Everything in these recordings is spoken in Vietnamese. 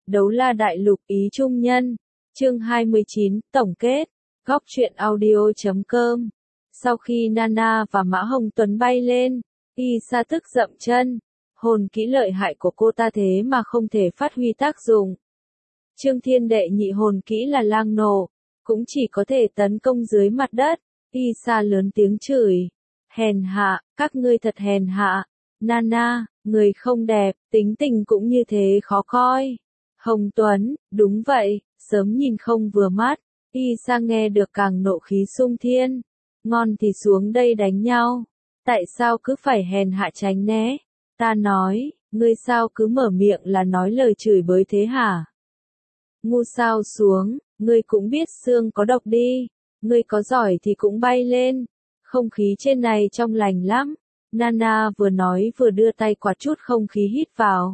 Đấu La Đại Lục ý trung nhân. Chương 29, tổng kết. Góc truyện audio.com. Sau khi Nana và Mã Hồng Tuấn bay lên, Isa tức dậm chân. Hồn kỹ lợi hại của cô ta thế mà không thể phát huy tác dụng. Trương Thiên đệ nhị hồn kỹ là lang nổ, cũng chỉ có thể tấn công dưới mặt đất. Isa lớn tiếng chửi. Hèn hạ, các ngươi thật hèn hạ. Nana, người không đẹp, tính tình cũng như thế khó coi. Hồng Tuấn, đúng vậy, sớm nhìn không vừa mắt. Isa nghe được càng nộ khí sung thiên. Ngon thì xuống đây đánh nhau. Tại sao cứ phải hèn hạ tránh né? Ta nói, ngươi sao cứ mở miệng là nói lời chửi bới thế hả? Ngu sao xuống, ngươi cũng biết xương có độc đi. Ngươi có giỏi thì cũng bay lên. Không khí trên này trong lành lắm. Nana vừa nói vừa đưa tay quạt chút không khí hít vào.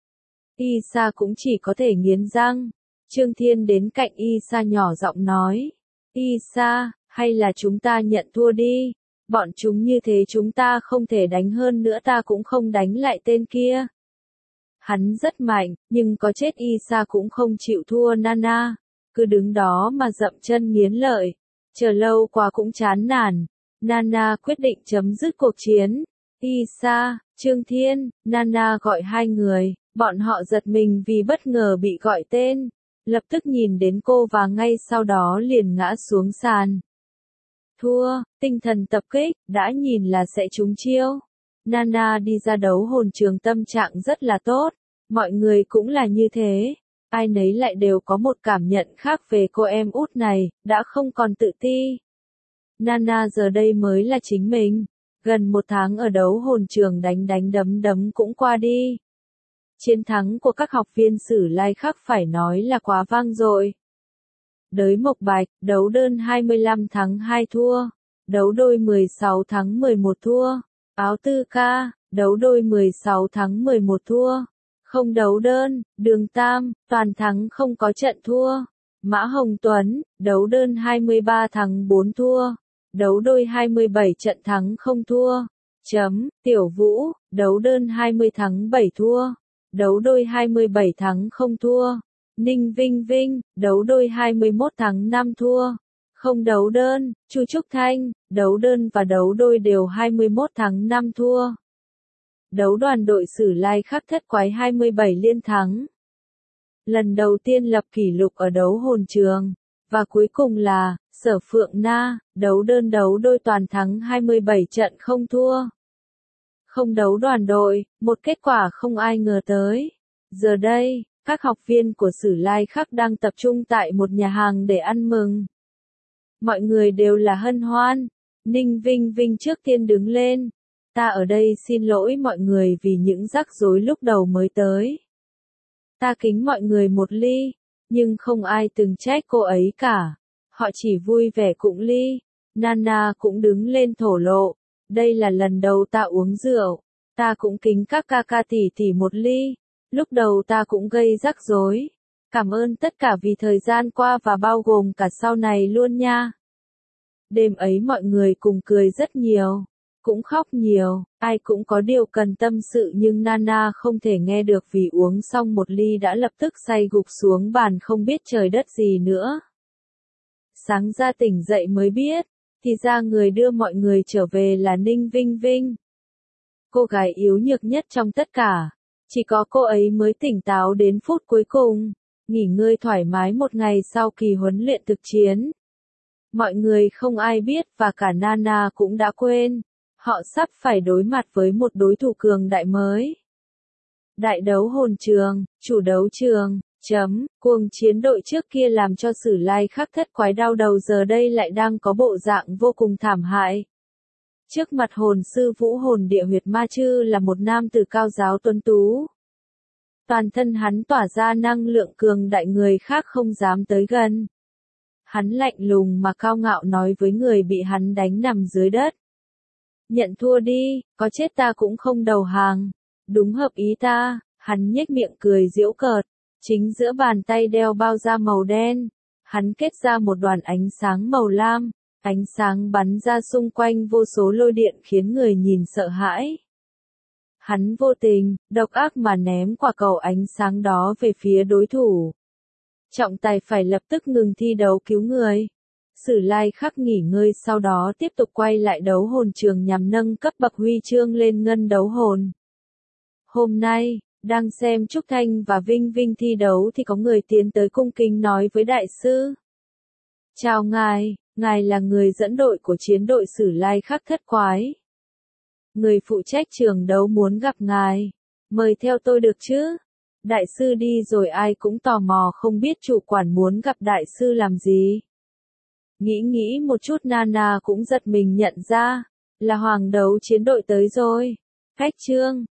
Isa cũng chỉ có thể nghiến răng. Trương Thiên đến cạnh Isa nhỏ giọng nói. Isa, hay là chúng ta nhận thua đi. Bọn chúng như thế chúng ta không thể đánh hơn nữa, ta cũng không đánh lại tên kia. Hắn rất mạnh, nhưng có chết Isa cũng không chịu thua Nana. Cứ đứng đó mà dậm chân nghiến lợi. Chờ lâu quá cũng chán nản. Nana quyết định chấm dứt cuộc chiến. Isa, Trương Thiên, Nana gọi hai người. Bọn họ giật mình vì bất ngờ bị gọi tên. Lập tức nhìn đến cô và ngay sau đó liền ngã xuống sàn. Thua, tinh thần tập kích, đã nhìn là sẽ trúng chiêu. Nana đi ra đấu hồn trường tâm trạng rất là tốt. Mọi người cũng là như thế. Ai nấy lại đều có một cảm nhận khác về cô em út này, đã không còn tự ti. Nana giờ đây mới là chính mình. Gần một tháng ở đấu hồn trường đánh đánh đấm đấm cũng qua đi. Chiến thắng của các học viên Sử Lai Khắc phải nói là quá vang dội. Đới Mộc Bạch, đấu đơn 25 thắng 2 thua. Đấu đôi 16 thắng 11 thua. Áo Tư Ca, đấu đôi 16 thắng 11 thua. Không đấu đơn, Đường Tam, toàn thắng không có trận thua. Mã Hồng Tuấn, đấu đơn 23 thắng 4 thua. Đấu đôi 27 trận thắng không thua. Tiểu Vũ, đấu đơn 20 thắng 7 thua. Đấu đôi 27 thắng không thua. Ninh Vinh Vinh, đấu đôi 21 thắng 5 thua. Không đấu đơn, Chu Trúc Thanh, đấu đơn và đấu đôi đều 21 thắng 5 thua. Đấu đoàn đội Sử Lai Khắc thất quái 27 liên thắng. Lần đầu tiên lập kỷ lục ở đấu hồn trường. Và cuối cùng là, Sở Phượng Na, đấu đơn đấu đôi toàn thắng 27 trận không thua. Không đấu đoàn đội, một kết quả không ai ngờ tới. Giờ đây, các học viên của Sử Lai Khắc đang tập trung tại một nhà hàng để ăn mừng. Mọi người đều là hân hoan. Ninh Vinh Vinh trước tiên đứng lên. Ta ở đây xin lỗi mọi người vì những rắc rối lúc đầu mới tới. Ta kính mọi người một ly, nhưng không ai từng trách cô ấy cả. Họ chỉ vui vẻ cụng ly. Nana cũng đứng lên thổ lộ. Đây là lần đầu ta uống rượu. Ta cũng kính các ca ca tỷ tỷ một ly. Lúc đầu ta cũng gây rắc rối. Cảm ơn tất cả vì thời gian qua và bao gồm cả sau này luôn nha. Đêm ấy mọi người cùng cười rất nhiều. Cũng khóc nhiều. Ai cũng có điều cần tâm sự nhưng Nana không thể nghe được vì uống xong một ly đã lập tức say gục xuống bàn không biết trời đất gì nữa. Sáng ra tỉnh dậy mới biết. Thì ra người đưa mọi người trở về là Ninh Vinh Vinh. Cô gái yếu nhược nhất trong tất cả. Chỉ có cô ấy mới tỉnh táo đến phút cuối cùng. Nghỉ ngơi thoải mái một ngày sau kỳ huấn luyện thực chiến. Mọi người không ai biết và cả Nana cũng đã quên. Họ sắp phải đối mặt với một đối thủ cường đại mới. Đại đấu hồn trường, chủ đấu trường. Cuồng chiến đội trước kia làm cho Sử Lai Khắc thất quái đau đầu giờ đây lại đang có bộ dạng vô cùng thảm hại. Trước mặt hồn sư Vũ Hồn Địa Huyệt Ma Chư là một nam tử cao giáo tuấn tú. Toàn thân hắn tỏa ra năng lượng cường đại người khác không dám tới gần. Hắn lạnh lùng mà cao ngạo nói với người bị hắn đánh nằm dưới đất. Nhận thua đi, có chết ta cũng không đầu hàng. Đúng hợp ý ta, hắn nhếch miệng cười giễu cợt. Chính giữa bàn tay đeo bao da màu đen, hắn kết ra một đoàn ánh sáng màu lam, ánh sáng bắn ra xung quanh vô số lôi điện khiến người nhìn sợ hãi. Hắn vô tình, độc ác mà ném quả cầu ánh sáng đó về phía đối thủ. Trọng tài phải lập tức ngừng thi đấu cứu người. Sử Lai Khắc nghỉ ngơi sau đó tiếp tục quay lại đấu hồn trường nhằm nâng cấp bậc huy chương lên ngân đấu hồn. Hôm nay, đang xem Trúc Thanh và Vinh Vinh thi đấu thì có người tiến tới cung kính nói với đại sư. Chào ngài là người dẫn đội của chiến đội Sử Lai Khắc thất quái. Người phụ trách trường đấu muốn gặp ngài. Mời theo tôi được chứ? Đại sư đi rồi ai cũng tò mò không biết chủ quản muốn gặp đại sư làm gì. Nghĩ một chút Nana cũng giật mình nhận ra, là hoàng đấu chiến đội tới rồi. Khách trương,